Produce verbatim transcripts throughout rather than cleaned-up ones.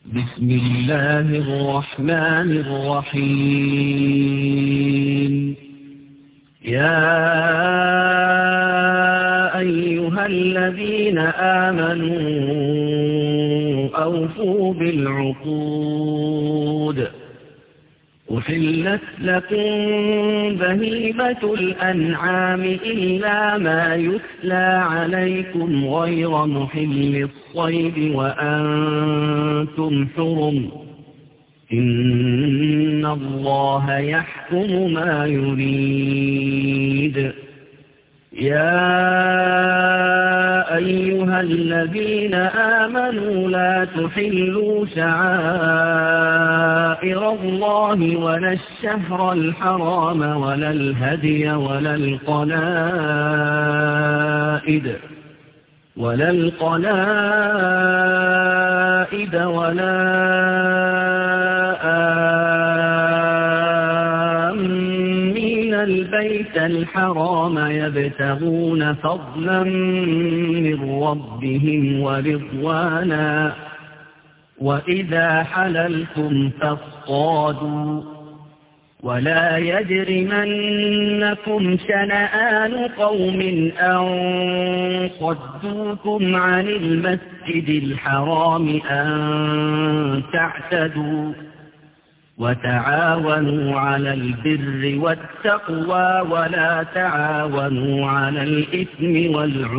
بسم الله الرحمن الرحيم. يا أيها الذين آمنوا أوفوا بالعقود. أحلت لكم بهيمة الأنعام إلا ما يتلى عليكم غير محل الصيد وأنتم حرم. إن الله يحكم ما يريد. يا أيها الذين آمنوا لا تحلوا شعائر الله ولا الشهر الحرام ولا الهدي ولا القلائد ولا القلائد ولا آمين البيت الحرام يبتغون فضلا من ربهم ورضوانا. وإذا حللتم فاصطادوا ولا يجرمنكم شنآن قوم أن صدوكم عن المسجد الحرام أن تعتدوا. وتعاونوا على البر والتقوى ولا تعاونوا على الإثم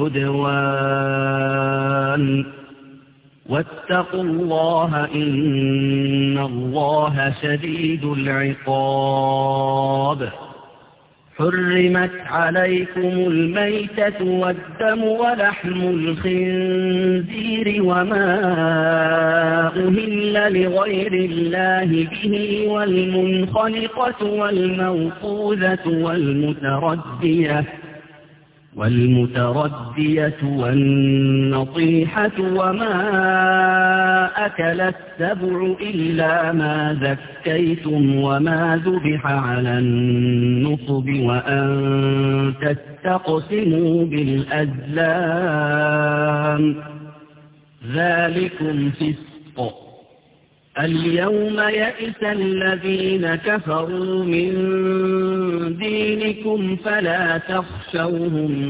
والعدوان. واتقوا الله إن الله شديد العقاب. حرمت عليكم الميتة والدم ولحم الخنزير وما أهل لغير الله به والمنخنقة والموقوذة والمتردية والمتردية والنطيحة وما أكل السبع إلا ما ذكيتم وما ذبح على النصب وأن تستقسموا بالأزلام ذلكم فسق. اليوم يئس الذين كفروا من دينكم فلا تخشوهم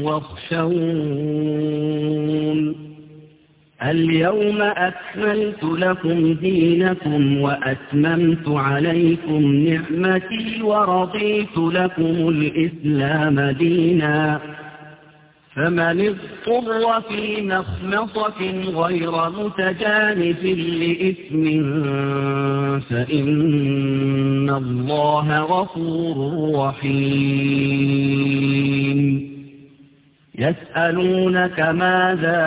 واخشون. اليوم أكملت لكم دينكم وأتممت عليكم نعمتي ورضيت لكم الإسلام دينا. فمن اضطر في مخمصة غير متجانف لإثم فإن الله غفور رحيم. يسألونك ماذا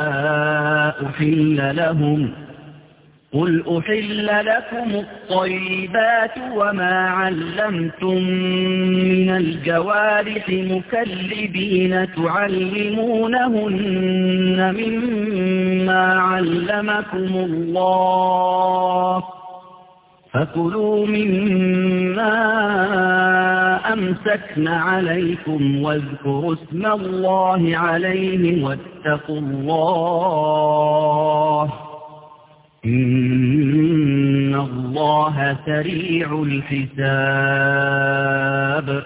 أحل لهم قل أحل لكم الطيبات وما علمتم من الجوارح مكلبين تعلمونهن مما علمكم الله فكلوا مما أمسكن عليكم واذكروا اسم الله عليه واتقوا الله إن الله سريع الحساب.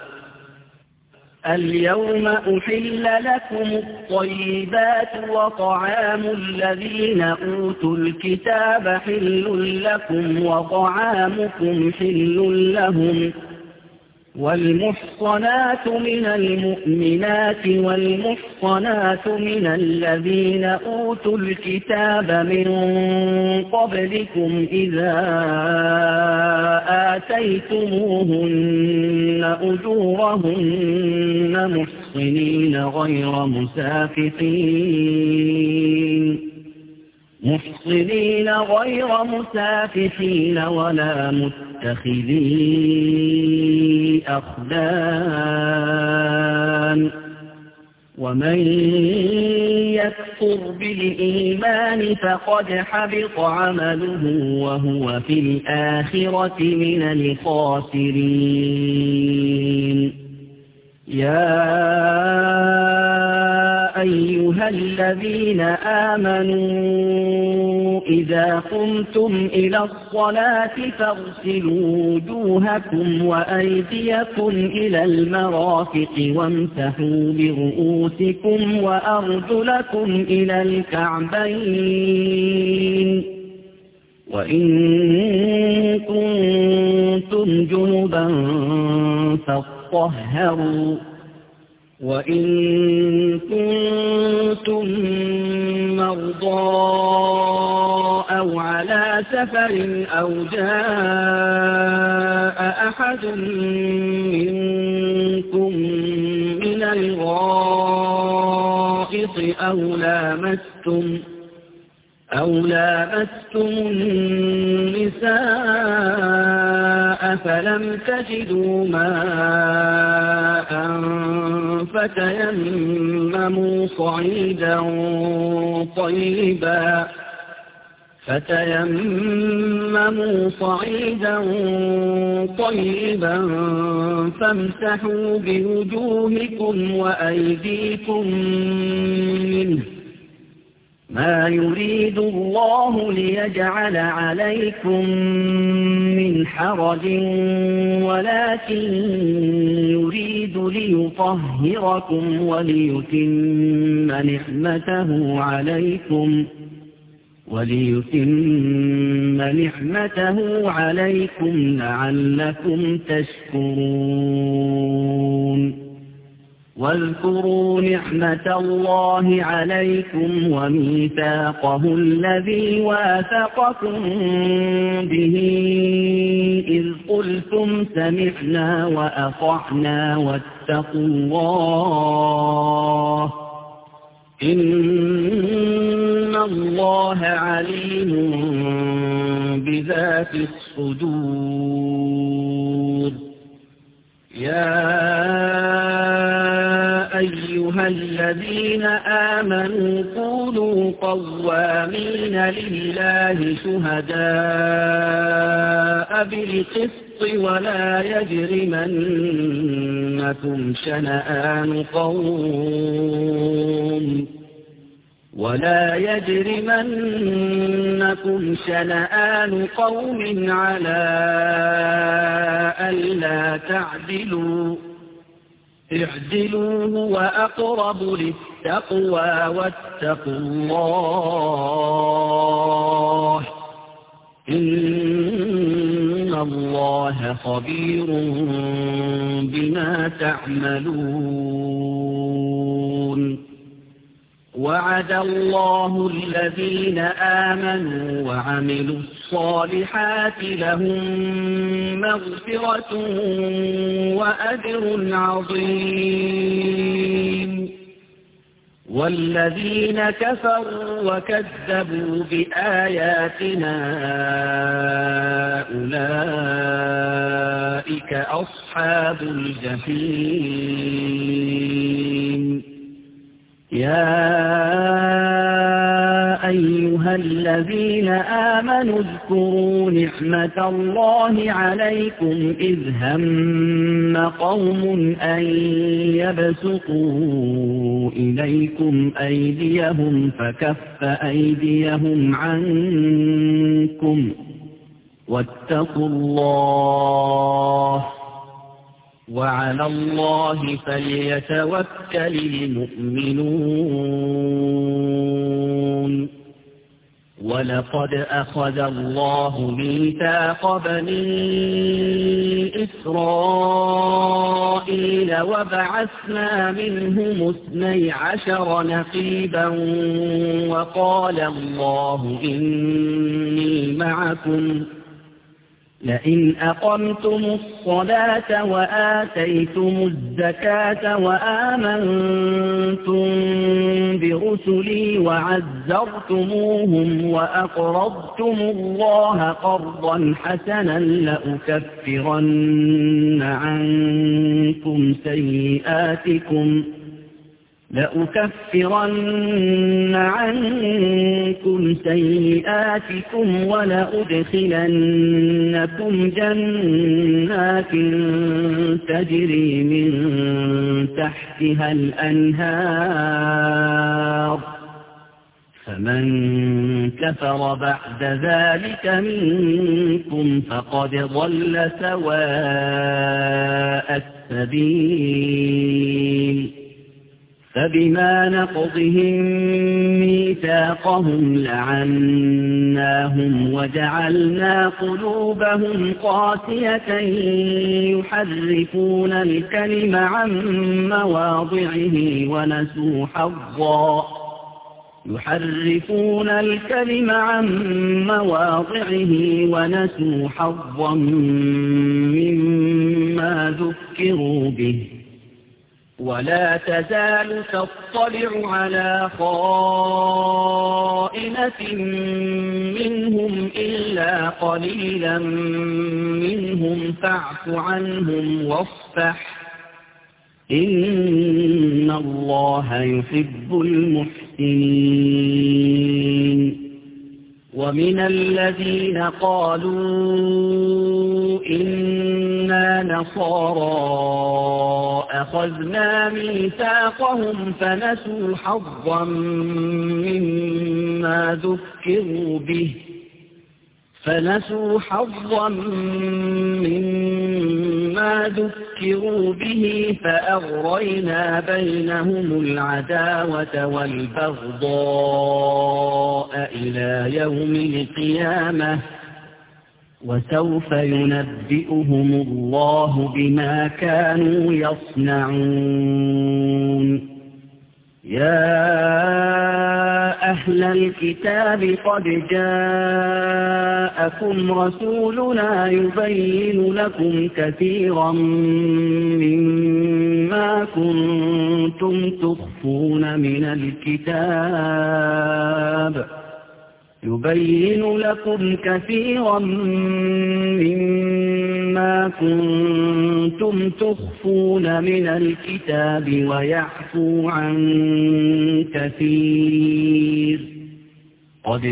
اليوم أحل لكم الطيبات وطعام الذين أوتوا الكتاب حل لكم وطعامكم حل لهم. والمحصنات من المؤمنات والمحصنات من الذين أوتوا الكتاب من قبلكم إذا آتيتموهن أجورهن محصنين غير مسافحين محصنين غير مسافحين ولا متخذي أخدان. ومن يكفر بالإيمان فقد حبط عمله وهو في الآخرة من الخاسرين. يا أيها الذين آمنوا إذا قمتم إلى الصلاة فاغسلوا وجوهكم وأيديكم إلى المرافق وامسحوا برؤوسكم وأرجلكم إلى الكعبين وإن كنتم جنبا فاطهروا وإن كنتم مرضى أو على سفر أو جاء أحد منكم من الغائط أو لامستم أو لامستم النساء فلم تجدوا ماء فتيمموا صعيدا طيبا فتيمموا صعيدا طيبا فامسحوا بوجوهكم وأيديكم منه ما يريد الله ليجعل عليكم من حرج ولكن يريد ليطهركم وليتم نعمته عليكم وليتم نعمته عليكم لعلكم تشكرون واذكروا نعمة الله عليكم وميثاقه الذي واثقكم به إذ قلتم سمعنا وأطعنا واتقوا الله إن الله عليم بذات الصدور يا أيها الذين آمنوا كونوا قوامين لله شهداء بالقسط ولا يجرمنكم شنآن قوم ولا يجرمنكم شنآن قوم على ألا تعدلوا اعدلوا هو أقرب للتقوى واتقوا الله إن الله خبير بما تعملون وعد الله الذين آمنوا وعملوا الصالحات لهم مغفرة وأجر عظيم والذين كفروا وكذبوا بآياتنا أولئك أصحاب الجحيم يا أيها الذين آمنوا اذكروا نعمة الله عليكم إذ هم قوم أن يبسطوا إليكم أيديهم فكف أيديهم عنكم واتقوا الله وعلى الله فليتوكل المؤمنون ولقد أخذ الله ميثاق بني إسرائيل وبعثنا منهم اثني عشر نقيبا وقال الله إني معكم لئن أقمتم الصلاة وآتيتم الزكاة وآمنتم برسلي وعزرتموهم وأقرضتم الله قرضا حسنا لأكفرن عنكم سيئاتكم لأكفرن عنكم سيئاتكم ولأدخلنكم جنات تجري من تحتها الأنهار فمن كفر بعد ذلك منكم فقد ضل سواء السبيل فبما نقضهم ميثاقهم لعناهم وجعلنا قلوبهم قاسية يحرفون الكلم عن مواضعه ونسوا حظا يحرفون الكلم عن مواضعه ونسوا حظا مما ذكروا به ولا تزال تطلع على خائنة منهم إلا قليلا منهم فاعف عنهم واصفح إن الله يحب المحسنين ومن الذين قالوا إنا نصارى أخذنا ميثاقهم فنسوا حظا مما ذكروا به فنسوا حظا مما ذكروا به فأغرينا بينهم العداوة والبغضاء إلى يوم القيامة وسوف ينبئهم الله بما كانوا يصنعون يا أهل الكتاب قد جاءكم رسولنا يبين لكم كثيرا مما كنتم تخفون من الكتاب يبين لكم كثيرا مما كنتم تخفون من الكتاب ويعفو عن كثير قد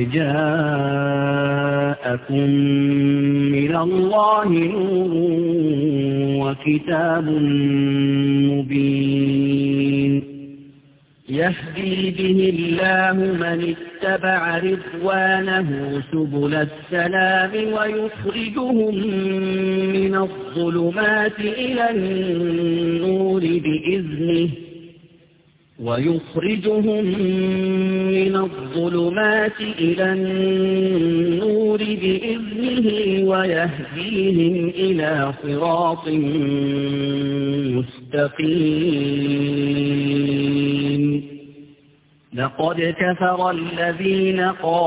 جاءكم من الله نور وكتاب مبين يهدي به الله من اتبع رضوانه سبل السلام ويخرجهم من الظلمات إلى النور بإذنه ويخرجهم من الظلمات إلى النور بإذنه ويهديهم إلى صراط مستقيم لقد كفر الذين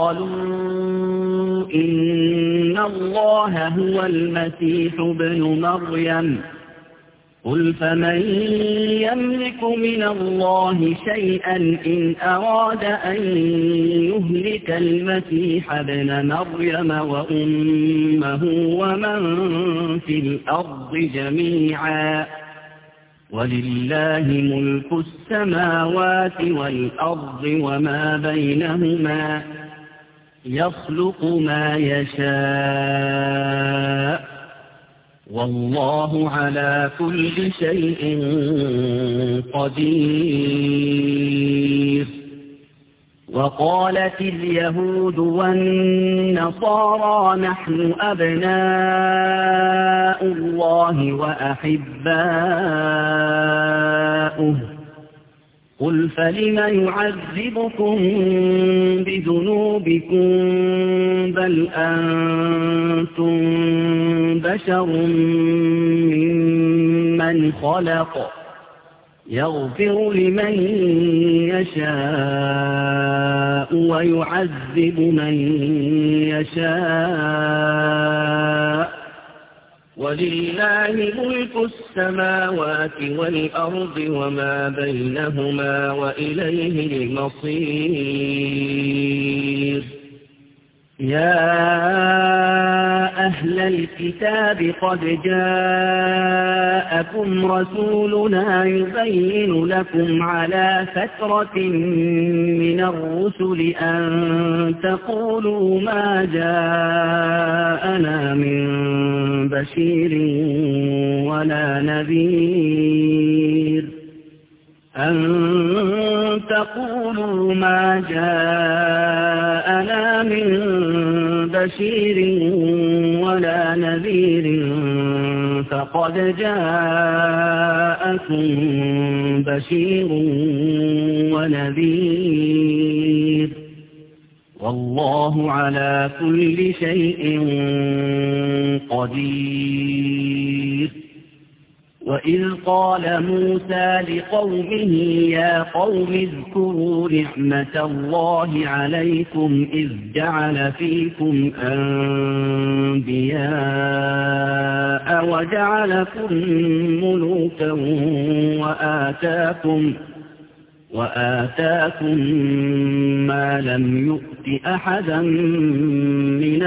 قالوا إن الله هو المسيح ابن مريم قل فمن يملك من الله شيئا إن أراد أن يهلك المسيح ابن مريم وأمه ومن في الأرض جميعا ولله ملك السماوات والأرض وما بينهما يخلق ما يشاء والله على كل شيء قدير وقالت اليهود والنصارى نحن أبناء الله وأحباؤه قل فلم يعذبكم بذنوبكم بل أنتم بشر ممن خلق يغفر لمن يشاء ويعذب من يشاء ولله ملك السماوات والأرض وما بينهما وإليه المصير يا أهل أهل الكتاب قد جاءكم رسولنا يبين لكم على فترة من الرسل أن تقولوا ما جاءنا من بشير ولا نذير أن تقولوا ما جاءنا من بشير ولا نذير فقد جاءكم بشير ونذير والله على كل شيء قدير. وإذ قال موسى لقومه يا قوم اذكروا نعمة الله عليكم إذ جعل فيكم أنبياء وجعلكم ملوكا وآتاكم وآتاكم ما لم يؤت أحدا من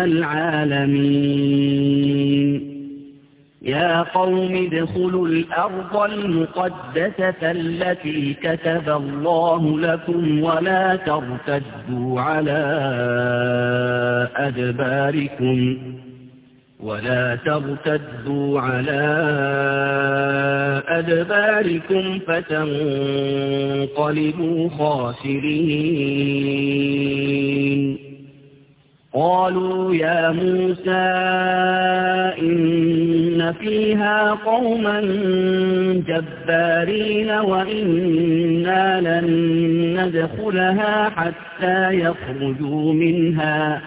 العالمين. يا قوم ادخلوا الأرض المقدسة التي كتب الله لكم ولا ترتدوا على أدباركم ولا ترتدوا على أدباركم فتنقلبوا خاسرين. قالوا يا موسى إن فيها قوما جبارين وإنا لن ندخلها حتى يخرجوا منها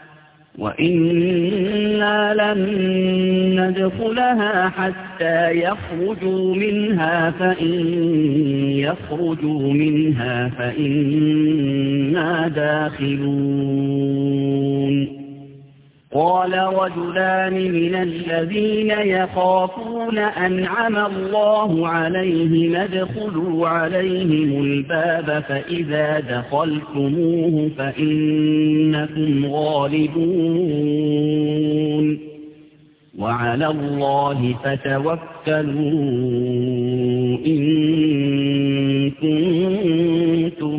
وإنا لن ندخلها حتى يخرجوا منها فإن يخرجوا منها فإنا داخلون. قال رجلان من الذين يخافون أنعم الله عليهم ادخلوا عليهم الباب فإذا دخلتموه فإنكم غالبون وعلى الله فتوكلوا إن كنتم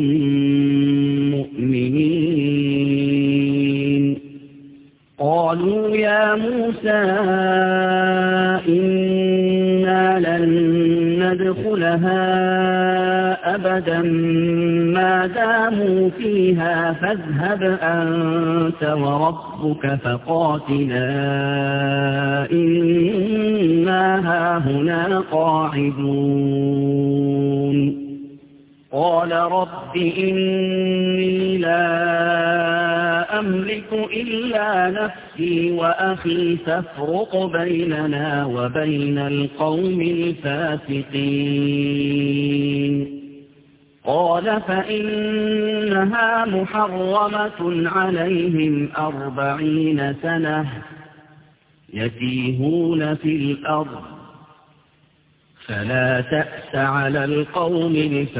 مؤمنين. قالوا يا موسى إنا لن ندخلها أبدا ما داموا فيها فاذهب أنت وربك فقاتلا إنا هاهنا قاعدون. قال رب إني لا أملك إلا نفسي وأخي فافرق بيننا وبين القوم الفاسقين. قال فإنها محرمة عليهم أربعين سنة يتيهون في الأرض فلا تأس على القوم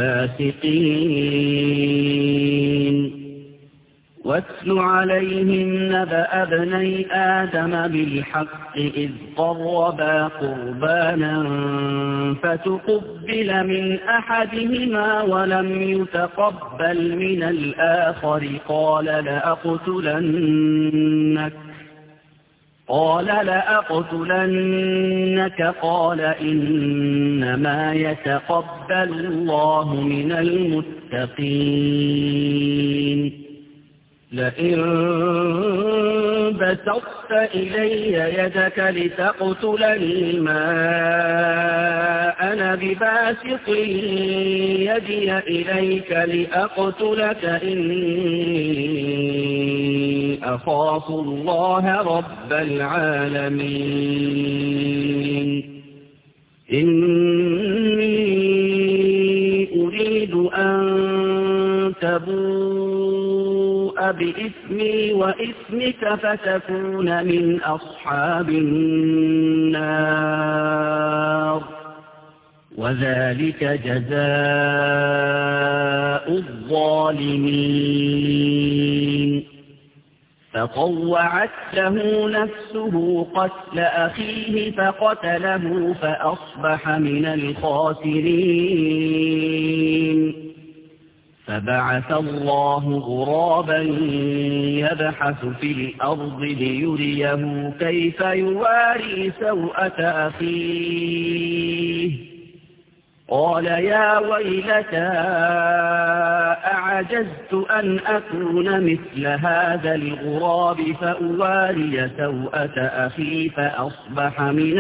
الفاسقين. واتل عليهم نبأ ابني آدم بالحق إذ قربا قربانا فتقبل من أحدهما ولم يتقبل من الآخر قال لأقتلنك قال لأقتلنك قال إنما يتقبل الله من المتقين. لئن بسطت إلي يدك لتقتلني ما أنا بباسط يدي إليك لأقتلك إني أخاف الله رب العالمين. إني أريد أن تبوء بإثمي وإثمك فتكون من أصحاب النار وذلك جزاء الظالمين. فطوعت له نفسه قتل أخيه فقتله فأصبح من الخاسرين. فبعث الله غرابا يبحث في الأرض ليريه كيف يواري سوءة أخيه. قال يا ويلتى أعجزت أن أكون مثل هذا الغراب فأواري سوءة أخي فأصبح من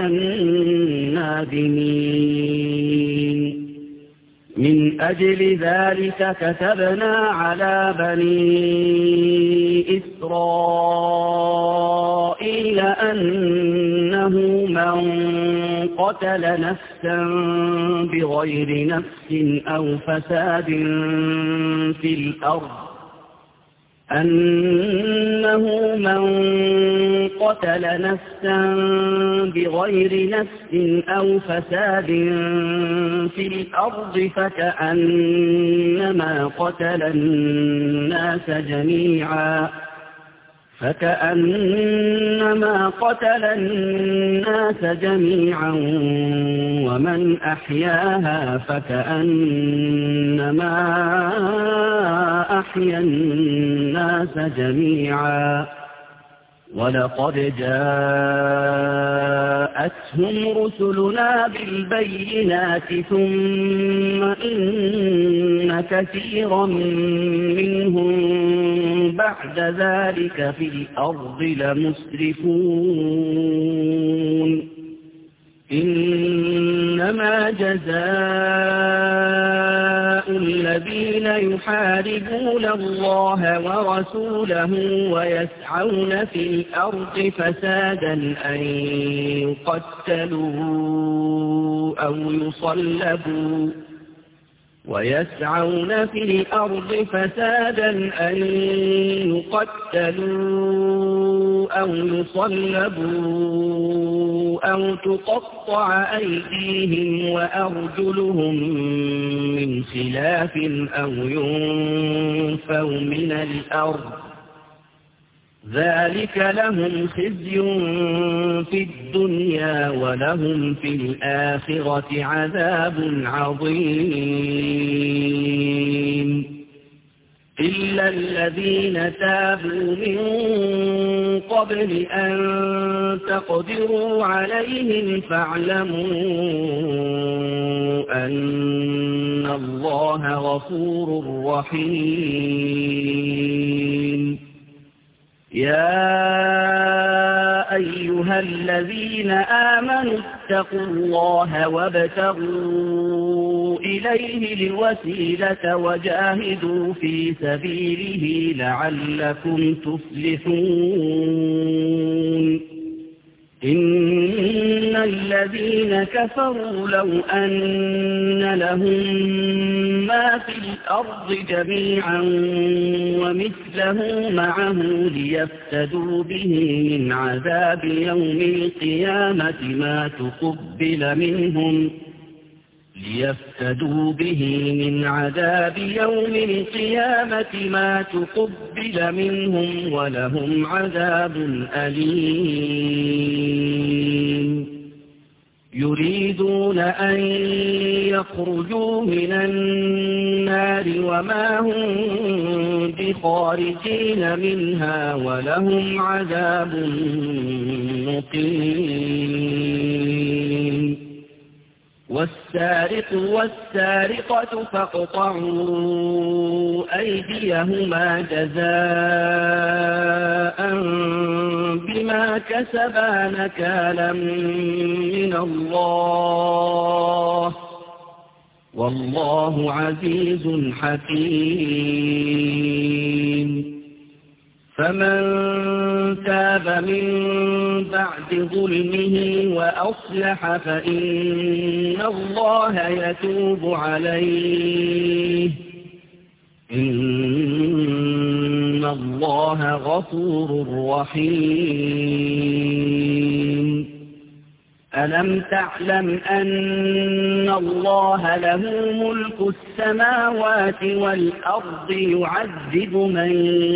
النادمين. من أجل ذلك كتبنا على بني إسرائيل أنه من قتل نفسا بغير نفس أو فساد في الأرض أنه من قتل نفسا بغير نفس أو فساد في الأرض فكأنما قتل الناس جميعا فكأنما قتل الناس جميعا ومن أحياها فكأنما أحيا الناس جميعا. ولقد جاءتهم رسلنا بالبينات ثم إن كثيرا منهم بعد ذلك في الأرض لمسرفون. إنما جزاء الذين يحاربون الله ورسوله ويسعون في الأرض فسادا أن يقتلوا أو يصلبوا ويسعون في الأرض فسادا أن يقتلوا أو يصلبوا أو تقطع أيديهم وأرجلهم من خلاف أو ينفوا من الأرض ذلك لهم خزي في الدنيا ولهم في الآخرة عذاب عظيم. إلا الذين تابوا من قبل أن تقدروا عليهم فاعلموا أن الله غفور رحيم. يا أيها الذين آمنوا اتقوا الله وابتغوا إليه الوسيلة وجاهدوا في سبيله لعلكم تفلحون. إن الذين كفروا لو أن لهم ما في الأرض جميعا ومثله معه ليفتدوا به من عذاب يوم القيامة ما تقبل منهم ليفتدوا به من عذاب يوم القيامة ما تقبل منهم ولهم عذاب أليم. يريدون أن يخرجوا من النار وما هم بخارجين منها ولهم عذاب مقيم. والسارق والسارقة فاقطعوا أيديهما جزاء بما كسبا نكالا من الله والله عزيز حكيم. فمن تاب من بعد ظلمه وأصلح فإن الله يتوب عليه إن الله غفور رحيم. ألم تعلم أن الله له ملك السماوات والأرض يعذب من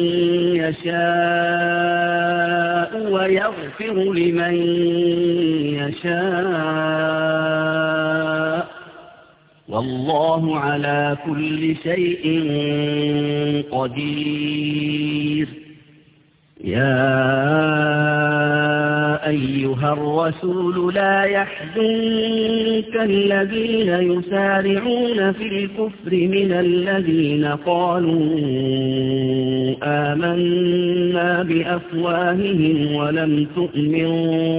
يشاء ويغفر لمن يشاء والله على كل شيء قدير. يا أيها الرسول لا يحزنك الذين يسارعون في الكفر من الذين قالوا آمنا بأفواههم ولم تؤمن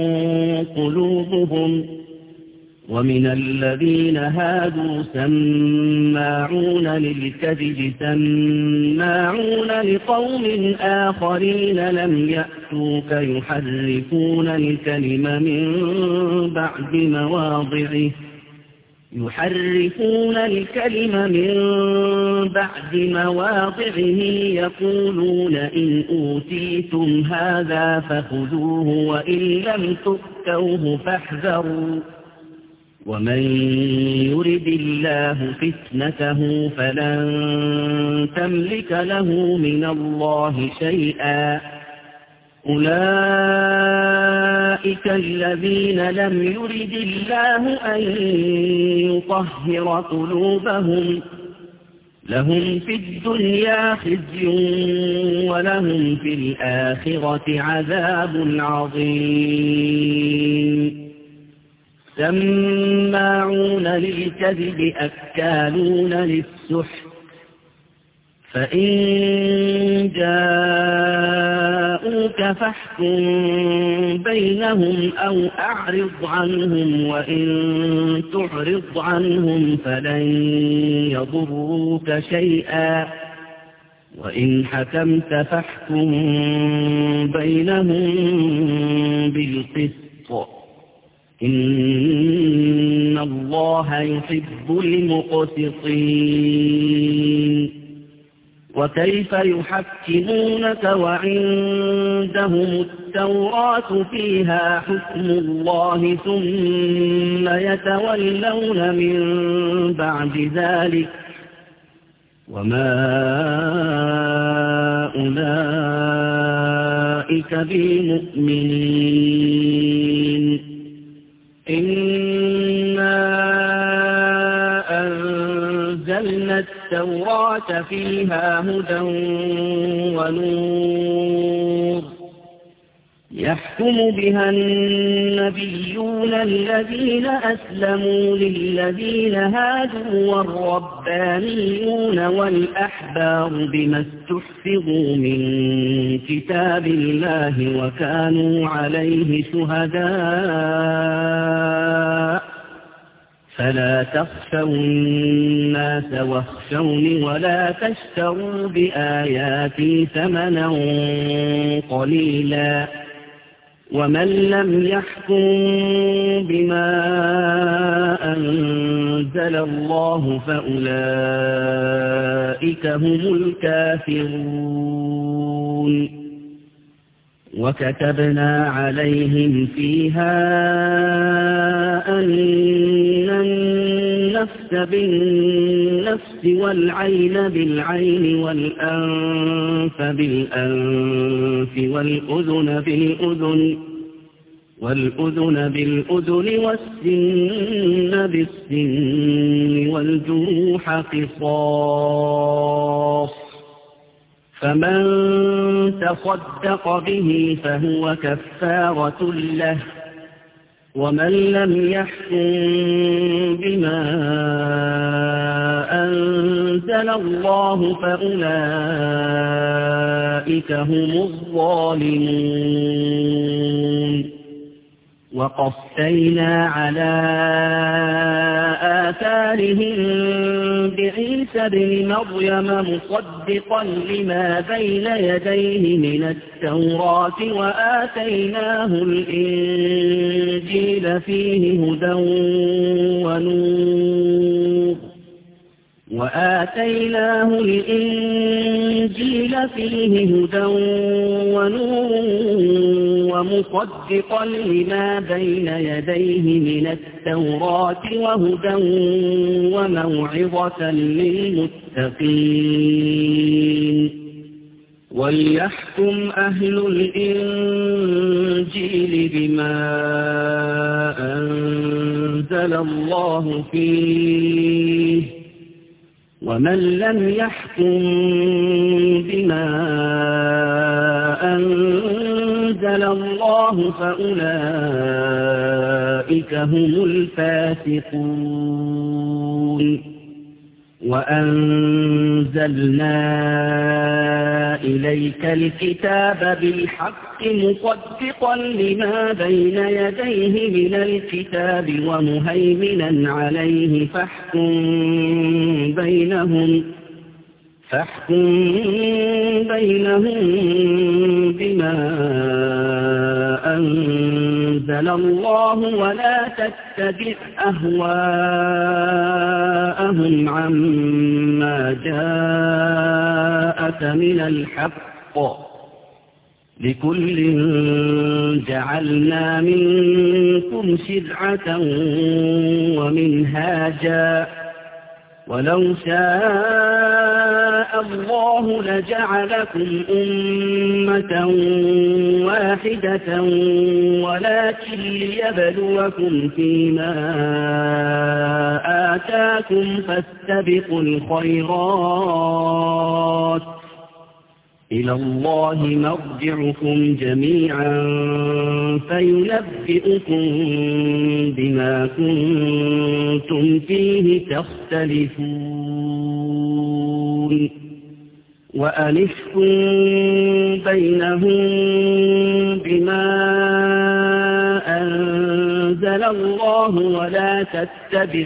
قلوبهم ومن الذين هادوا سماعون للكذب سماعون لقوم آخرين لم يأتوك يحرفون الكلم من بعد مواضعه يحرفون الكلم من بعد مواضعه يقولون إن أوتيتم هذا فخذوه وإن لم تؤتوه فاحذروا ومن يرد الله فتنته فلن تملك له من الله شيئا. أولئك الذين لم يرد الله أن يطهر قلوبهم لهم في الدنيا خزي ولهم في الآخرة عذاب عظيم. سماعون للكذب أكالون للسحت فإن جاءوك فاحكم بينهم أو أعرض عنهم وإن تعرض عنهم فلن يضروك شيئا وإن حكمت فاحكم بينهم بالقسط إن الله يحب المقسطين. وكيف يحكمونك وعندهم التوراة فيها حكم الله ثم يتولون من بعد ذلك وما أولئك بالمؤمنين. إنا أنزلنا التوراة فيها هدى ونور يحكم بها النبيون الذين أسلموا للذين هادوا والربانيون والأحبار بما استحفظوا من كتاب الله وكانوا عليه شهداء فلا تخشوا الناس واخشوني ولا تشتروا بآياتي ثمنا قليلا ومن لم يحكم بما أنزل الله فأولئك هم الكافرون. وكتبنا عليهم فيها أن النفس بالنفس والعين بالعين والأنف بالأنف والأذن بالأذن والأذن بالأذن والسن بالسن والجروح قصاص فمن تصدق به فهو كفارة له ومن لم يحكم بما أنزل الله فأولئك هم الظالمون. وقفينا على آثارهم بعيسى بن مريم مصدقا لما بين يديه من التوراة وآتيناه الإنجيل فيه هدى ونور وآتيناه الإنجيل فيه هدى ونور ومصدقا لما بين يديه من التوراة وهدى وموعظة للمتقين وليحكم أهل الإنجيل بما أنزل الله فيه ومن لم يحكم بما أنزل الله فأولئك هم الفاسقون وأنزلنا إليك الكتاب بالحق مصدقا لما بين يديه من الكتاب ومهيمنا عليه فاحكم بينهم فاحكم بينهم بما أنزل الله ولا تتبع أهواءهم عما جاءك من الحق لكل جعلنا منكم شرعة ومنهاجا ولو شاء الله لجعلكم أمة واحدة ولكن ليبلوكم فيما آتاكم فاستبقوا الخيرات إلى الله مرجعكم جميعا فينبئكم بما كنتم فيه تختلفون وأنحكم بينهم بما أنزل الله ولا تتبع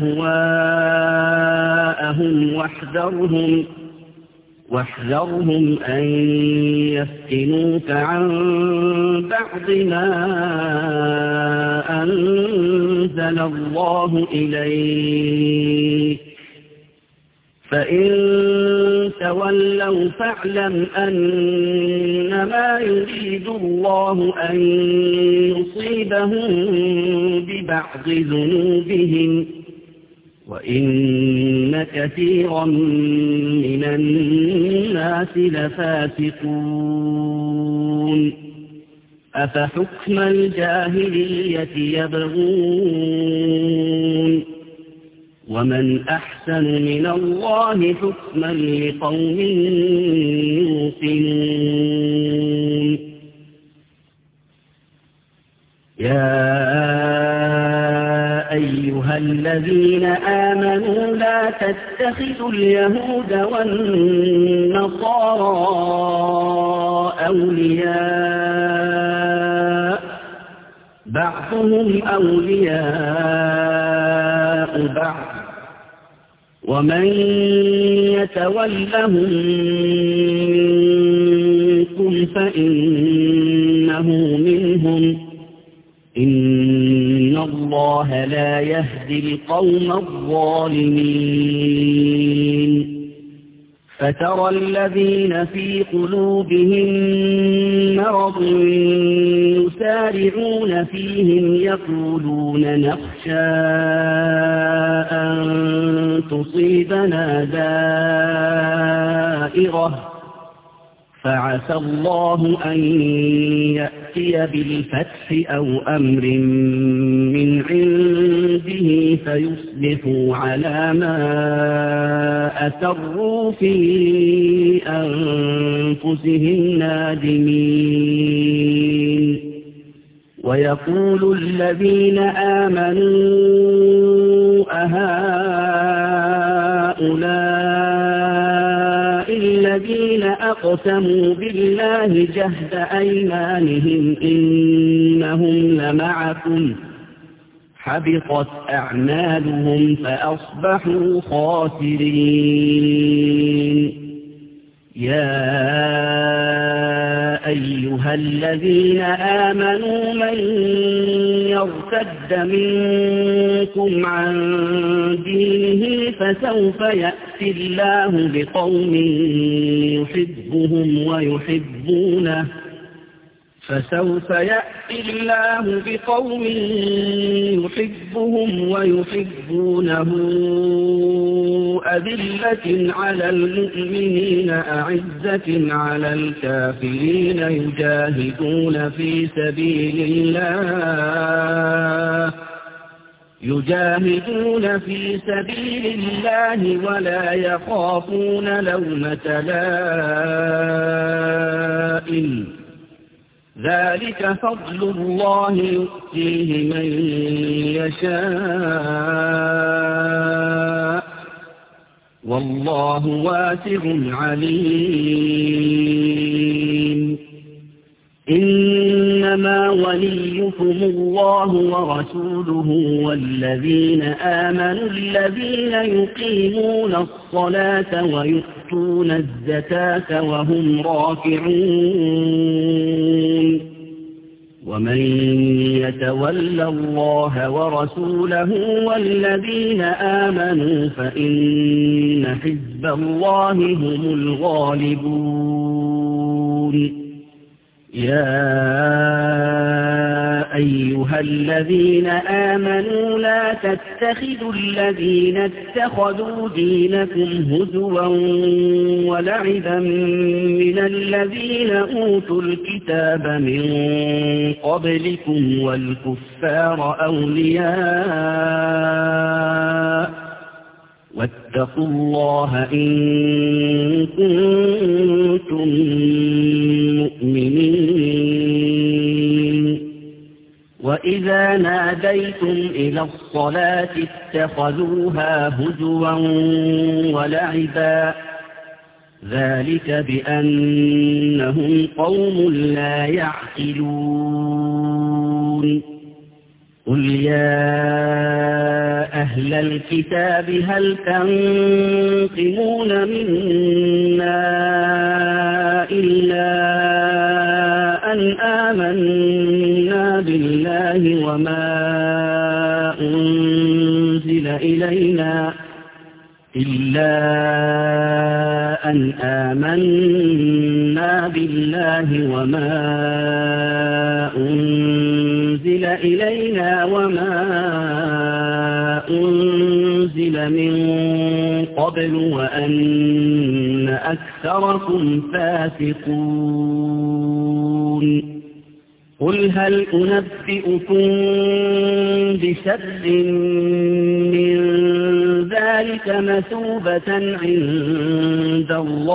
أهواءهم واحذرهم واحذرهم أن يفتنوك عن بعض ما أنزل الله إليك فإن تولوا فاعلم أنما يريد الله أن يصيبهم ببعض ذنوبهم وإن كثيرا من الناس لفاسقون أفحكم الجاهلية يبغون ومن أحسن من الله حكما لقوم يوقنون يا أيها الذين آمنوا لا تتخذوا اليهود والنصارى أولياء بعضهم أولياء بعض ومن يتولهم منكم فإنه منهم إن الله لا يهدي القوم الظالمين فترى الذين في قلوبهم مرض يسارعون فيهم يقولون نخشى أن تصيبنا دائرة فعسى الله أن يأتي بالفتح أو أمر من عنده فيصبحوا على ما أسروا في أنفسهم نادمين ويقول الذين آمنوا أهؤلاء الذين أقسموا بالله جهد أيمانهم إنهم لمعكم حبطت أعمالهم فأصبحوا خاسرين يا أيها الذين آمنوا من يرتد منكم عن دينه فسوف يأتي الله بقوم يحبهم ويحبونه فسوف يأتي الله بقوم يحبهم ويحبونه أذلة على المؤمنين أعزة على الكافرين يجاهدون في سبيل الله يجاهدون في سبيل الله ولا يخافون لومة لائم ذلك فضل الله يؤتيه من يشاء والله واسع عليم إنما وليكم الله ورسوله والذين آمنوا الذين يقيمون الصلاة ويؤتون الزكاة وهم راكعون ومن يتول الله ورسوله والذين آمنوا فإن حزب الله هم الغالبون يا أيها الذين آمنوا لا تتخذوا الذين اتخذوا دينكم هزوا ولعبا من الذين أوتوا الكتاب من قبلكم والكفار أولياء واتقوا الله إن كنتم مؤمنين وإذا ناديتم إلى الصلاة اتخذوها هزوا ولعبا ذلك بأنهم قوم لا يعقلون قل يا أهل الكتاب هل تنقمون منا إلا أن آمنا بالله وما أنزل إلينا إلا أن آمنا بالله وما أنزل إلينا وما أنزل من قبل وأن أكثركم فاسقون قل هل أنبئكم بشر من ذلك مثوبة عند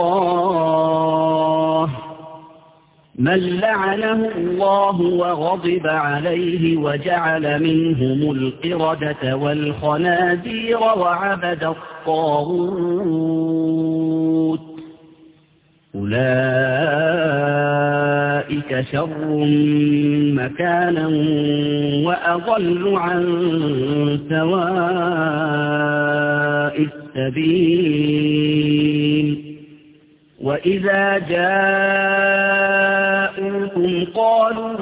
الله من لعنه الله وغضب عليه وجعل منهم القردة والخنازير وعبد الطاغوت أولئك شر مكانا وأضل عن سواء السبيل وإذا جاءوكم قالوا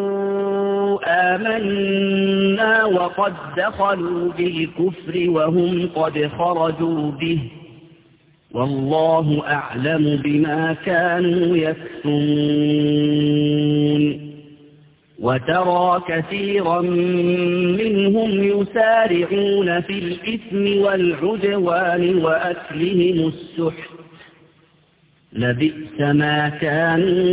آمنا وقد دخلوا بالكفر وهم قد خرجوا به والله أعلم بما كانوا يكتمون وترى كثيرا منهم يسارعون في الإثم والعدوان وأكلهم السحت لبئس ما كانوا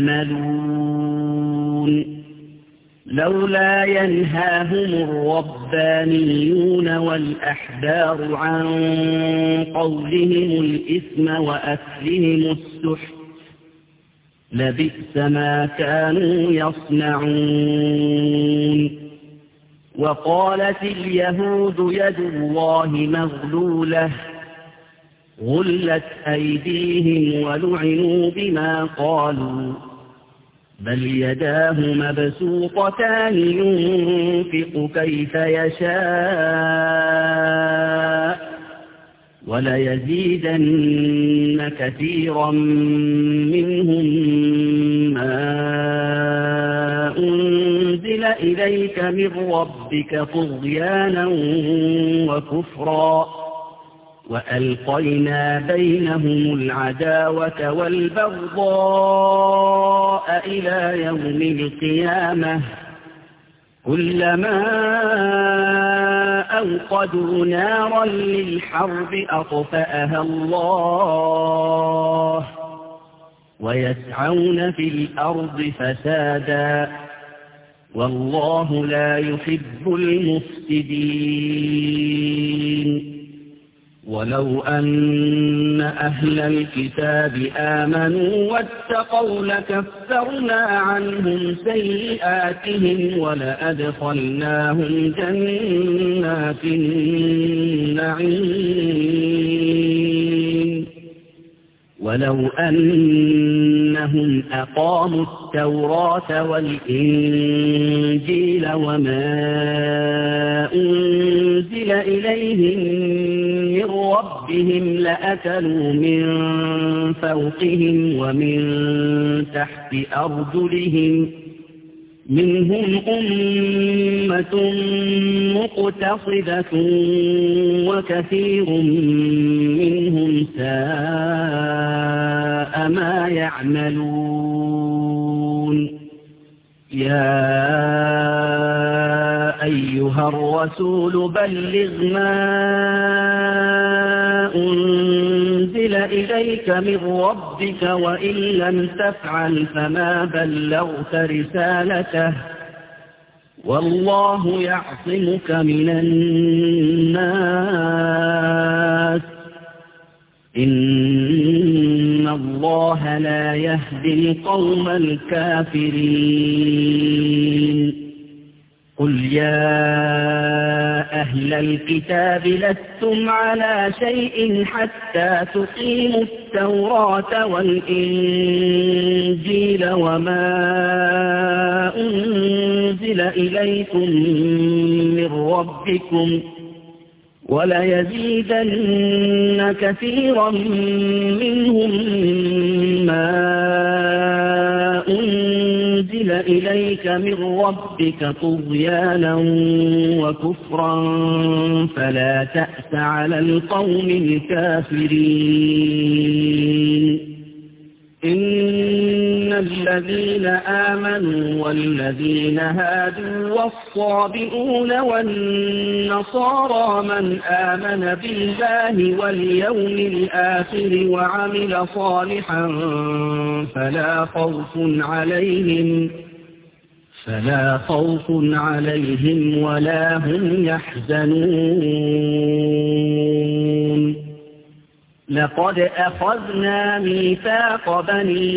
يعملون لولا ينهاهم الربانيون والأحبار عن قولهم الإثم وأكلهم السحت لبئس ما كانوا يصنعون وقالت اليهود يد الله مغلولة غلت أيديهم ولعنوا بما قالوا بل يداه مبسوطتان ينفق كيف يشاء وليزيدن كثيرا منهم ما أنزل إليك من ربك طغيانا وكفرا وألقينا بينهم العداوة والبغضاء إلى يوم القيامة كلما أوقدوا نارا للحرب أطفأها الله ويسعون في الأرض فسادا والله لا يحب المفسدين ولو أن أهل الكتاب آمنوا واتقوا لكفرنا عنهم سيئاتهم ولأدخلناهم جنات النعيم ولو أنهم أقاموا التوراة والإنجيل وما أنزل إليهم من ربهم لأكلوا من فوقهم ومن تحت أرجلهم منهم أمة مقتصدة وكثير منهم ساء ما يعملون يا أيها الرسول بلغ ما أنزل إليك من ربك وإن لم تفعل فما بلغت رسالته والله يعصمك من الناس إن الله لا يهدي القوم الكافرين قل يا أهل الكتاب لستم على شيء حتى تقيموا التوراة والإنجيل وما أنزل إليكم من ربكم وليزيدن كثيرا منهم ما أنزل إليك من ربك طغيانا وكفرا فلا تأس على القوم الكافرين إن الذين آمنوا والذين هادوا والصابئون والنصارى من آمن بالله واليوم الآخر وعمل صالحا فلا خوف عليهم فلا خوف عليهم ولا هم يحزنون لقد أخذنا ميثاق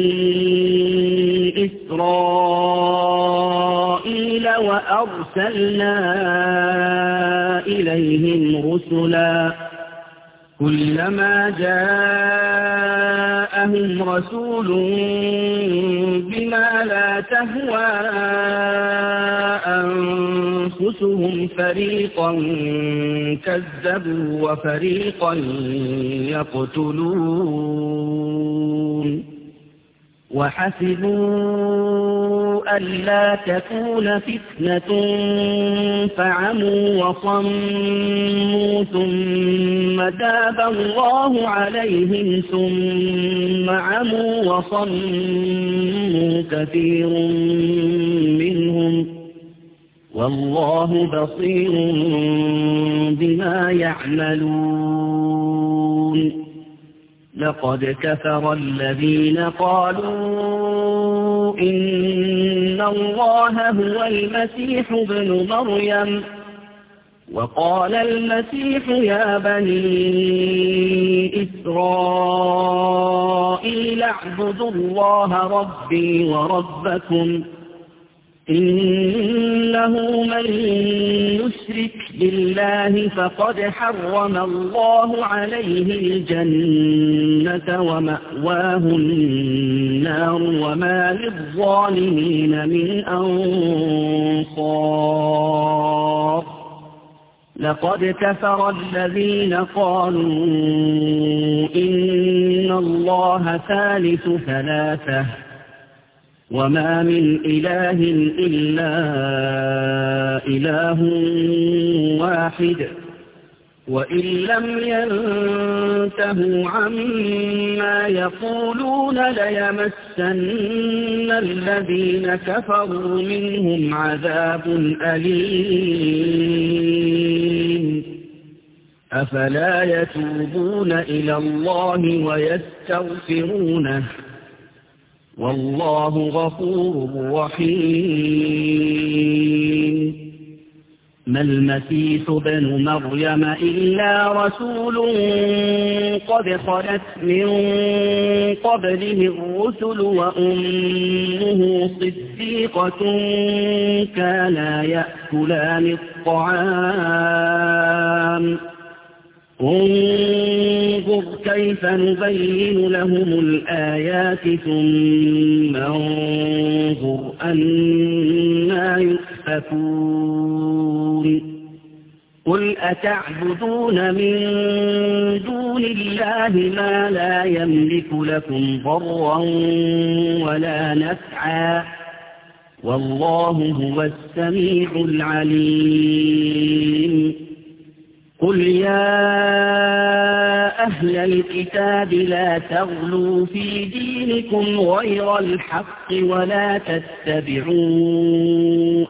بني إسرائيل وأرسلنا إليهم رسلا كلما جاءهم رسول بما لا تهوى أنفسهم فريقا كذبوا وفريقا يقتلون وحسبوا ألا تكون فتنة فعموا وصموا ثم تاب الله عليهم ثم عموا وصموا كثير منهم والله بصير بما يعملون لقد كفر الذين قالوا إن الله هو المسيح ابن مريم وقال المسيح يا بني إسرائيل اعبدوا الله ربي وربكم إنه من يشرك بالله فقد حرم الله عليه الجنة ومأواه النار وما للظالمين من أنصار لقد كفر الذين قالوا إن الله ثالث ثلاثة وما من إله إلا إله واحد وإن لم ينتهوا عما يقولون ليمسن الذين كفروا منهم عذاب أليم أفلا يتوبون إلى الله ويستغفرونه والله غفور رحيم ما المسيح ابن مريم إلا رسول قد خلت من قبله الرسل وأمه صديقة كانا يأكلان الطعام انظر كيف نبين لهم الآيات ثم انظر أنا يؤفكون قل أتعبدون من دون الله ما لا يملك لكم ضرا ولا نفعا والله هو السميع العليم قل يا أهل الكتاب لا تغلوا في دينكم غير الحق ولا تتبعوا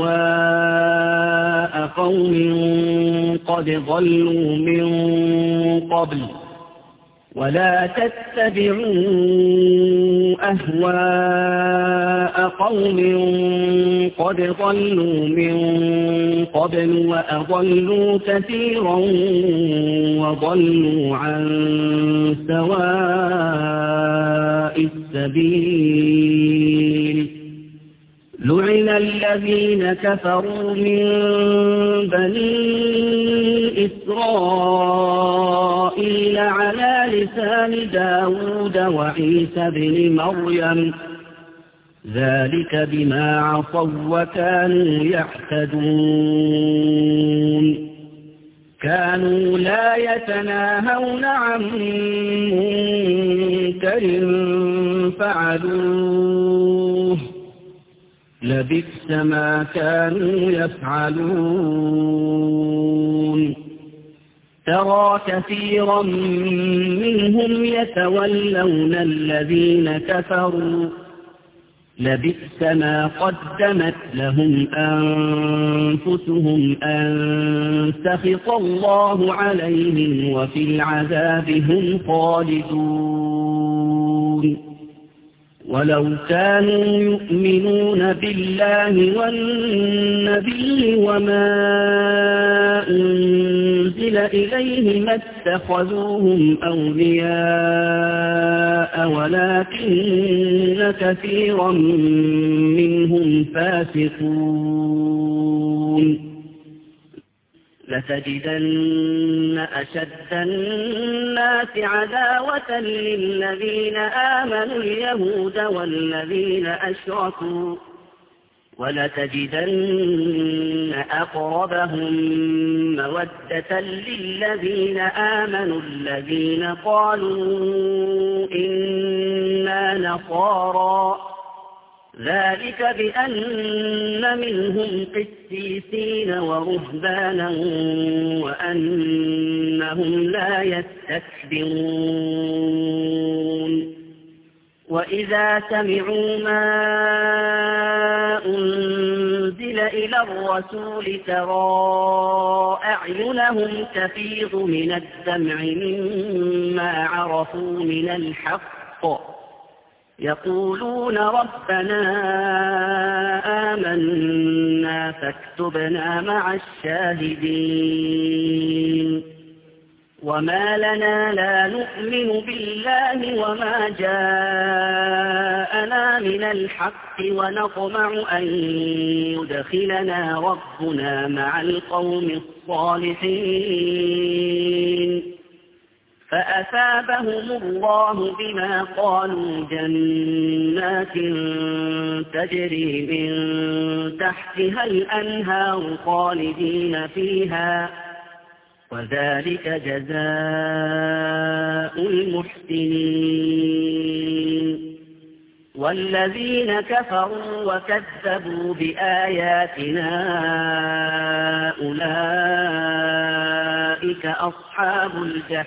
أهواء قوم قد ضلوا من قبل ولا تتبعوا أهواء قوم قد ضلوا من قبل وأضلوا كثيرا وضلوا عن سواء السبيل لعن الذين كفروا من بني إسرائيل على لسان داود وعيسى بن مريم ذلك بما عصوا وكانوا يعتدون كانوا لا يتناهون عن منكر فعلوه لبئس ما كانوا يفعلون ترى كثيرا منهم يتولون الذين كفروا لبئس ما قدمت لهم أنفسهم أن سخط الله عليهم وفي العذاب هم خالدون ولو كانوا يؤمنون بالله والنبي وما أنزل إليه ما اتخذوهم أولياء ولكن كثيرا منهم فاسقون لتجدن أشد الناس عداوة للذين آمنوا اليهود والذين أشركوا ولتجدن أقربهم مودة للذين آمنوا الذين قالوا إنا نصارى ذلك بأن منهم قسيسين ورهبانا وأنهم لا يستكبرون وإذا سمعوا ما أنزل إلى الرسول ترى أعينهم تفيض من الدمع مما عرفوا من الحق يقولون ربنا آمنا فاكتبنا مع الشاهدين وما لنا لا نؤمن بالله وما جاءنا من الحق ونطمع أن يدخلنا ربنا مع القوم الصالحين فأثابهم الله بما قالوا جنات تجري من تحتها الأنهار خالدين فيها وذلك جزاء المحسنين. والذين كفروا وكذبوا بآياتنا أولئك أصحاب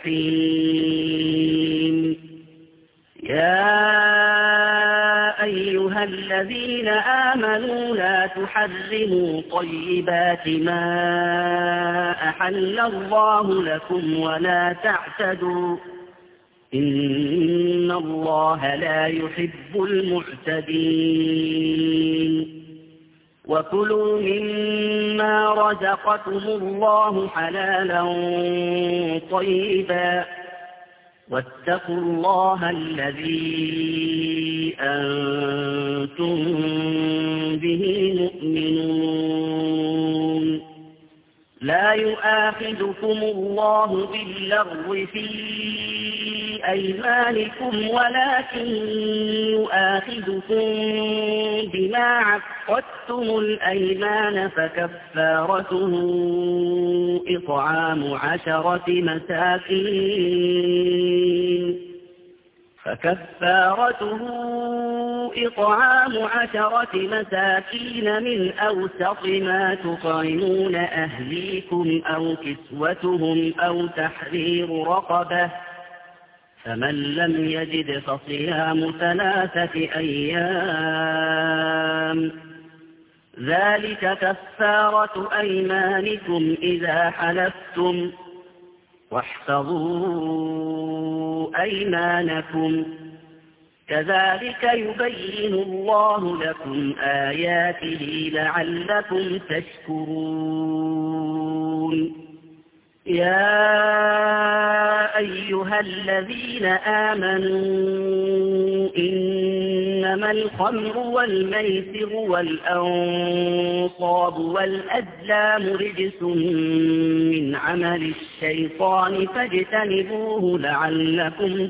الجحيم. يا أيها الذين آمنوا لا تحرموا طيبات ما أحل الله لكم ولا تعتدوا إن الله لا يحب المعتدين. وكلوا مما رزقكم الله حلالا طيبا واتقوا الله الذي أنتم به مؤمنون. لا يؤاخذكم الله باللغو في أيمانكم ولكن يؤاخذكم بما عقدتم الأيمان فكفارته إطعام عشرة مساكين فكفارته إطعام عشرة مساكين من أوسط ما تطعمون أهليكم أو كسوتهم أو تحرير رقبة فمن لم يجد فصيام ثلاثة أيام ذلك كفارة أيمانكم إذا حلفتم واحفظوا أيمانكم كذلك يبين الله لكم آياته لعلكم تشكرون. يا أيها الذين آمنوا إنما الخمر والميسر والأنصاب والأزلام رجس من عمل الشيطان فاجتنبوه لعلكم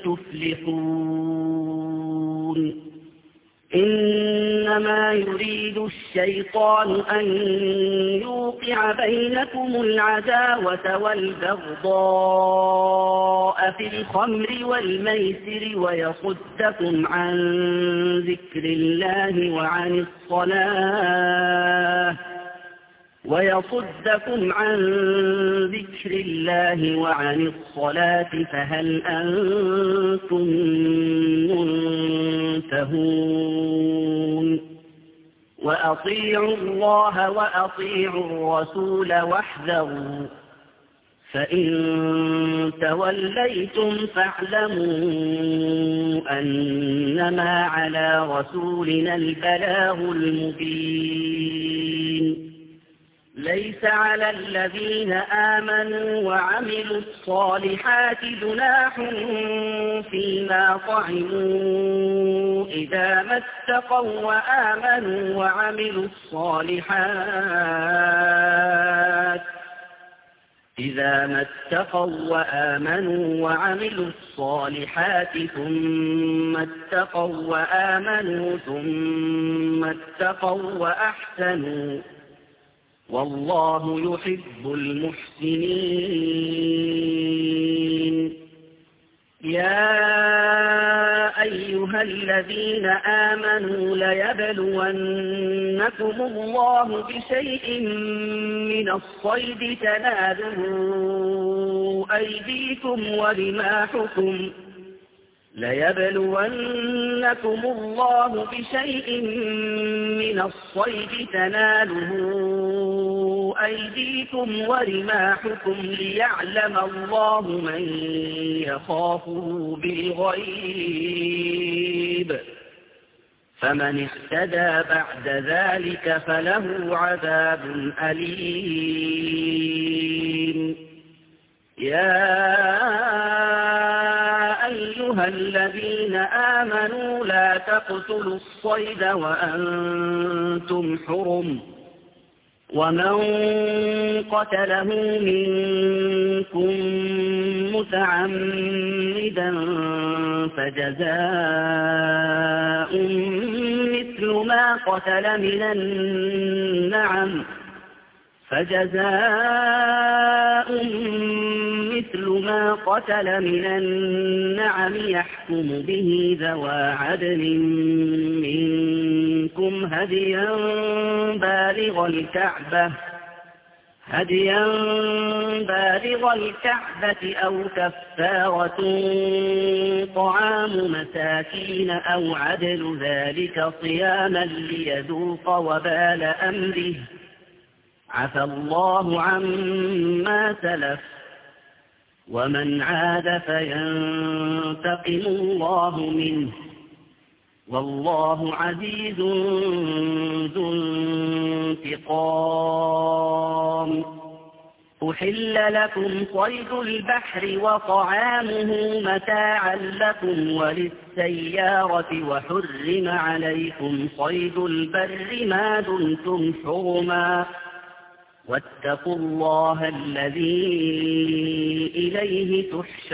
تفلحون. إنما يريد الشيطان أن يوقع بينكم العداوة والبغضاء في الخمر والميسر ويصدكم عن ذكر الله وعن الصلاة ويصدكم عن ذكر الله وعن الصلاة فهل أنتم منتهون. وأطيعوا الله وأطيعوا الرسول واحذروا فإن توليتم فاعلموا أنما على رسولنا البلاغ المبين. ليس على الذين آمنوا وعملوا الصالحات جناح فيما طعموا إذا ما اتقوا وآمنوا وعملوا الصالحات إذا ما اتقوا وآمنوا وعملوا الصالحات ثم اتقوا وآمنوا ثم اتقوا وأحسنوا والله يحب المحسنين. يا أيها الذين آمنوا ليبلونكم الله بشيء من الصيد تناله أيديكم ورماحكم ليبلونكم الله بشيء من الصيد تناله أيديكم ورماحكم ليعلم الله من يخافه بالغيب فمن اهتدى بعد ذلك فله عذاب أليم. يا أيها الذين آمنوا لا تقتلوا الصيد وأنتم حرم ومن قتله منكم متعمدا فجزاء مثل ما قتل من النعم فجزاء مثل ما قتل من النعم يحكم به ذوى عدل منكم هديا بالغ الكعبة هديا بالغ الكعبة أو كفارة طعام مساكين أو عدل ذلك صياما ليذوق وبال أمره عفى الله عما سلف ومن عاد فينتقم الله منه والله عزيز ذو انتقام. أحل لكم صيد البحر وطعامه متاعا لكم وللسيارة وحرم عليكم صيد البر ما دمتم حرما واتقوا الله الذي إليه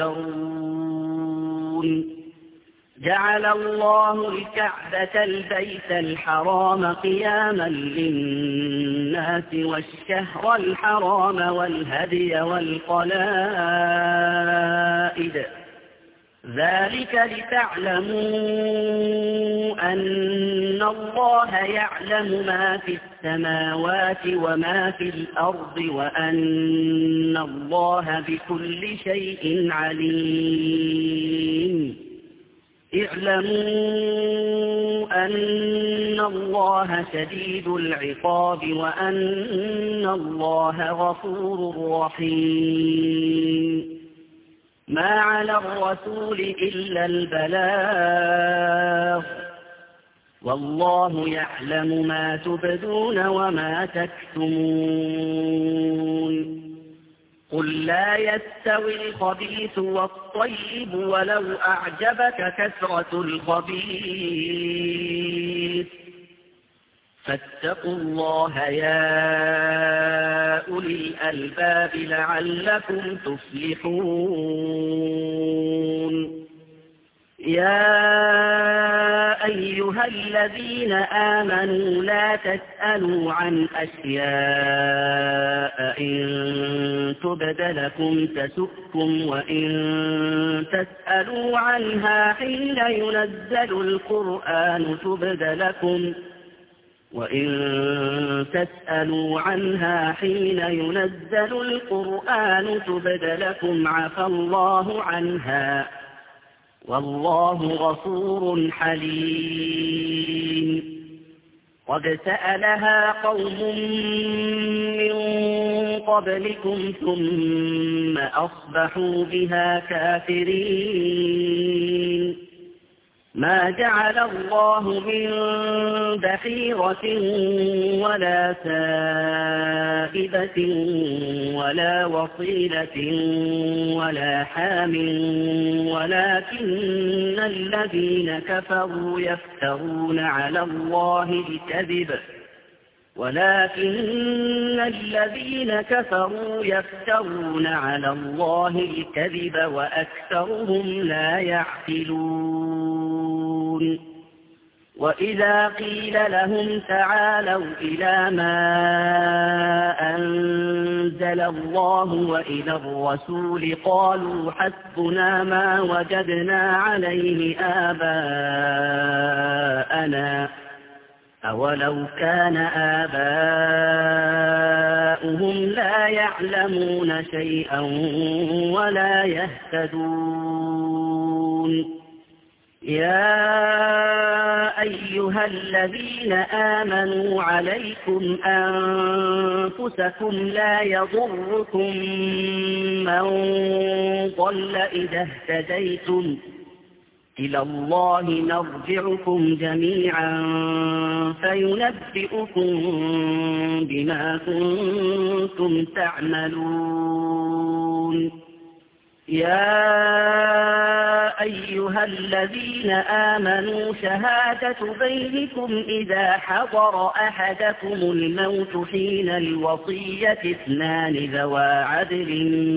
تحشرون. جعل الله الكعبة البيت الحرام قياما للناس والشهر الحرام والهدي والقلائد ذلك لتعلموا أن الله يعلم ما في السماوات وما في الأرض وأن الله بكل شيء عليم. اعلموا أن الله شديد العقاب وأن الله غفور رحيم. ما على الرسول إلا البلاغ والله يعلم ما تبدون وما تكتمون. قل لا يستوي الخبيث والطيب ولو أعجبك كثرة الخبيث فاتقوا الله يا أولي الألباب لعلكم تفلحون. يا أيها الذين آمنوا لا تسألوا عن أشياء إن تبد لكم تسؤكم وإن تسألوا عنها حين ينزل القرآن تبد لكم وإن تسألوا عنها حين ينزل القرآن تبد لكم عفى الله عنها والله غفور حليم. قد سألها قوم من قبلكم ثم أصبحوا بها كافرين. ما جعل الله من بحيرة ولا سائبة ولا وصيلة ولا حام ولكن الذين كفروا يفترون على الله الكذب ولكن الذين كفروا يفترون على الله الكذب وأكثرهم لا يعقلون. وإذا قيل لهم تعالوا إلى ما أنزل الله وإلى الرسول قالوا حسبنا ما وجدنا عليه آباءنا أولو كان آباؤهم لا يعلمون شيئا ولا يهتدون. يا أيها الذين آمنوا عليكم أنفسكم لا يضركم من ضل إذا اهتديتم إلى الله مرجعكم جميعا فينبئكم بما كنتم تعملون. يا أيها الذين آمنوا شهادة بينكم إذا حضر أحدكم الموت حين الوصية اثنان ذوى عدل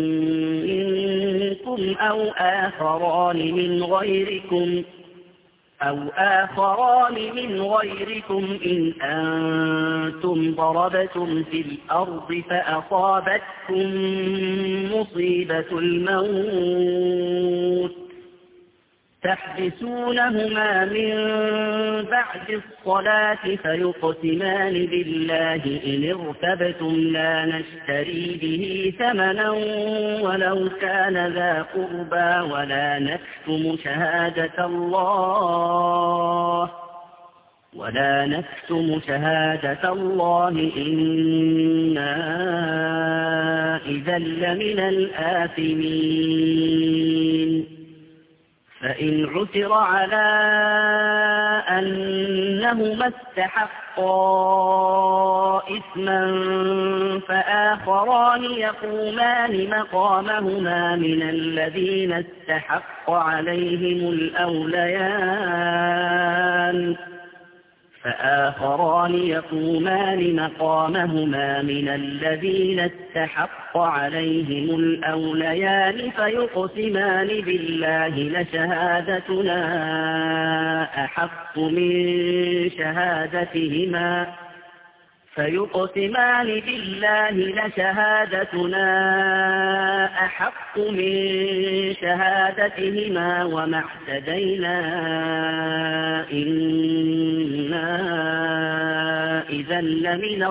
منكم أو آخران من غيركم أو آخران من غيركم إن أنتم ضربتم في الأرض فأصابتكم مصيبة الموت تحبسونهما من بعد الصلاة فيقسمان بالله إن ارتبتم لا نشتري به ثمنا ولو كان ذا قربى ولا نكتم شهادة الله ولا نكتم شهادة الله إنا إذا لمن الآثمين فإن عثر على أنهما استحقا إثما فآخران يقومان مقامهما من الذين استحق عليهم الأوليان فآخران يقومان مقامهما من الذين استحق عليهم الأوليان فيقسمان بالله لشهادتنا أحق من شهادتهما فيقسمان بالله لشهادتنا أحق من شهادتهما وما اعتدينا إنا إذا لمن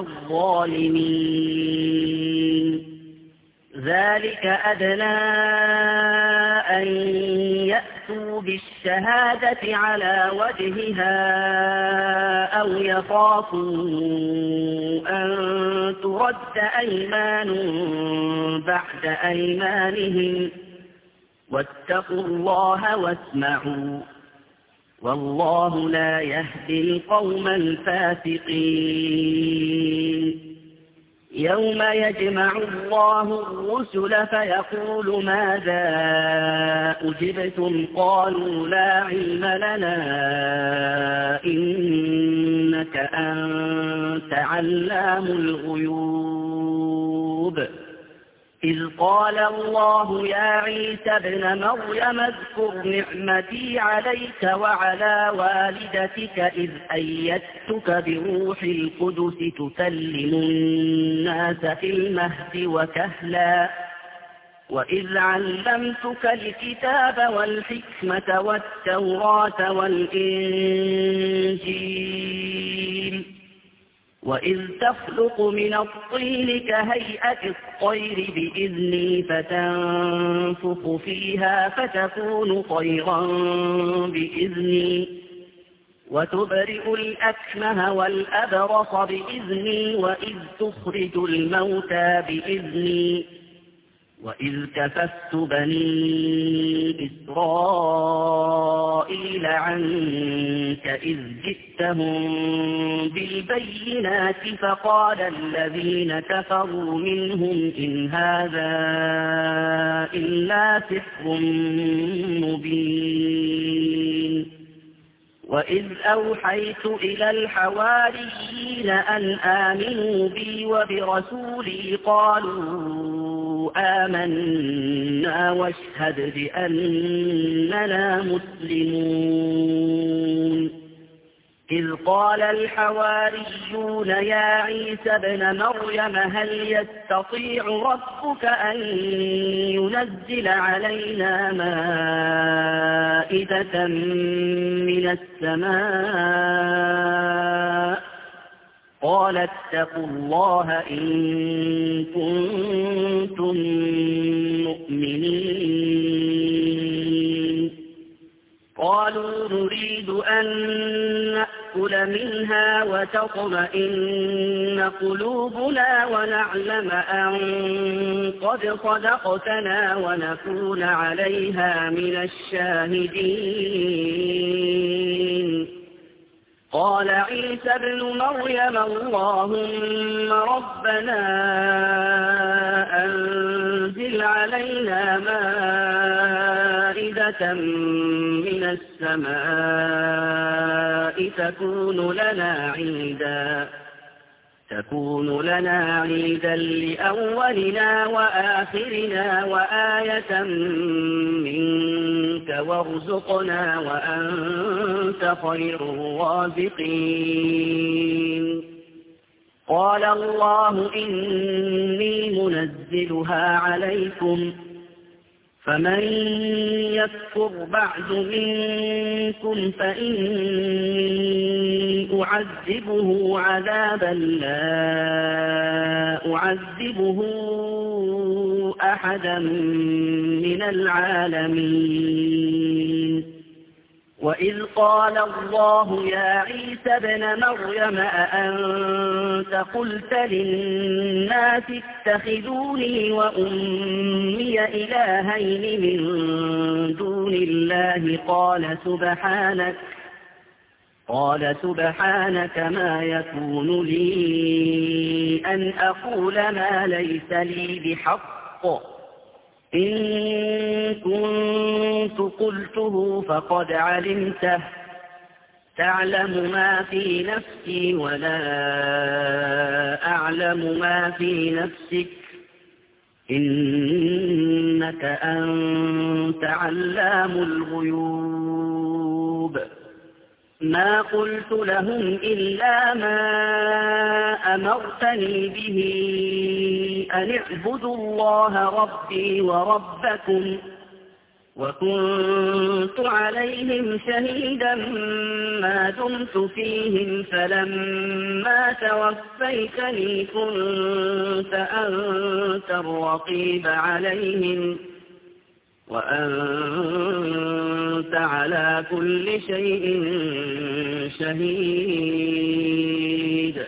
الظالمين ذلك أدنى أن يأتوا بالشهادة على وجهها أو يخافوا أن ترد أيمان بعد أيمانهم واتقوا الله واسمعوا والله لا يهدي القوم الفاسقين يوم يجمع الله الرسل فيقول ماذا أجبتم قالوا لا علم لنا إنك أنت علام الغيوب إذ قال الله يا عيسى ابن مريم اذكر نعمتي عليك وعلى والدتك إذ أيدتك بروح القدس تكلم الناس في المهد وكهلا وإذ علمتك الكتاب والحكمة والتوراة والإنجيل وإذ تخلق من الطين كهيئة الطير بإذني فتنفخ فيها فتكون طيرا بإذني وتبرئ الأكمه والأبرص بإذني وإذ تخرج الموتى بإذني وإذ كففت بني إسرائيل عنك إذ جئتهم بالبينات فقال الذين كفروا منهم إن هذا إلا سحر مبين وإذ أوحيت إلى الحواريين أن آمنوا بي وبرسولي قالوا آمنا واشهد بأننا مسلمون إذ قال الحواريون يا عيسى ابن مريم هل يستطيع ربك أن ينزل علينا مائدة من السماء قال اتقوا الله إن كنتم مؤمنين قالوا نريد أن نأكل منها وتطمئن قلوبنا ونعلم أن قد صدقتنا ونكون عليها من الشاهدين قال عيسى ابن مريم اللهم ربنا أنزل علينا مائدة من السماء تكون لنا عيدا تكون لنا عيدا لأولنا وآخرنا وآية منك وارزقنا وأنت خير الرازقين قال الله إني منزلها عليكم فمن يكفر بعد منكم فإني أعذبه عذابا لا أعذبه أحدا من العالمين وإذ قال الله يا عيسى ابن مريم أأنت قلت للناس اتخذوني وأمي إلهين من دون الله قال سبحانك قال سبحانك ما يكون لي أن أقول ما ليس لي بحق إن كنت قلته فقد علمته تعلم ما في نفسي ولا أعلم ما في نفسك إنك أنت علام الغيوب ما قلت لهم إلا ما أمرتني به أن اعبدوا الله ربي وربكم وكنت عليهم شهيدا ما دمت فيهم فلما توفيتني كنت أنت الرقيب عليهم وأنت على كل شيء شهيد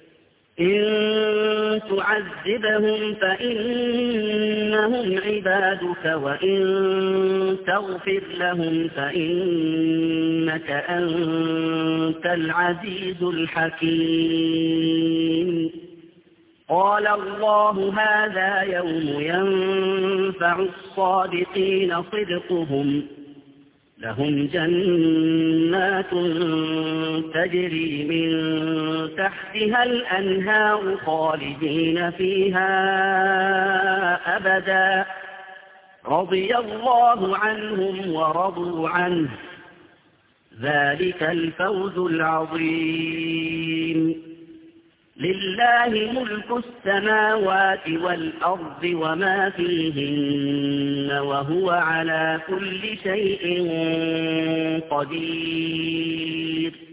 إن تعذبهم فإنهم عبادك وإن تغفر لهم فإنك أنت العزيز الحكيم قال الله هذا يوم ينفع الصادقين صدقهم لهم جنات تجري من تحتها الأنهار خالدين فيها أبدا رضي الله عنهم ورضوا عنه ذلك الفوز العظيم لله ملك السماوات والأرض وما فيهن وهو على كل شيء قدير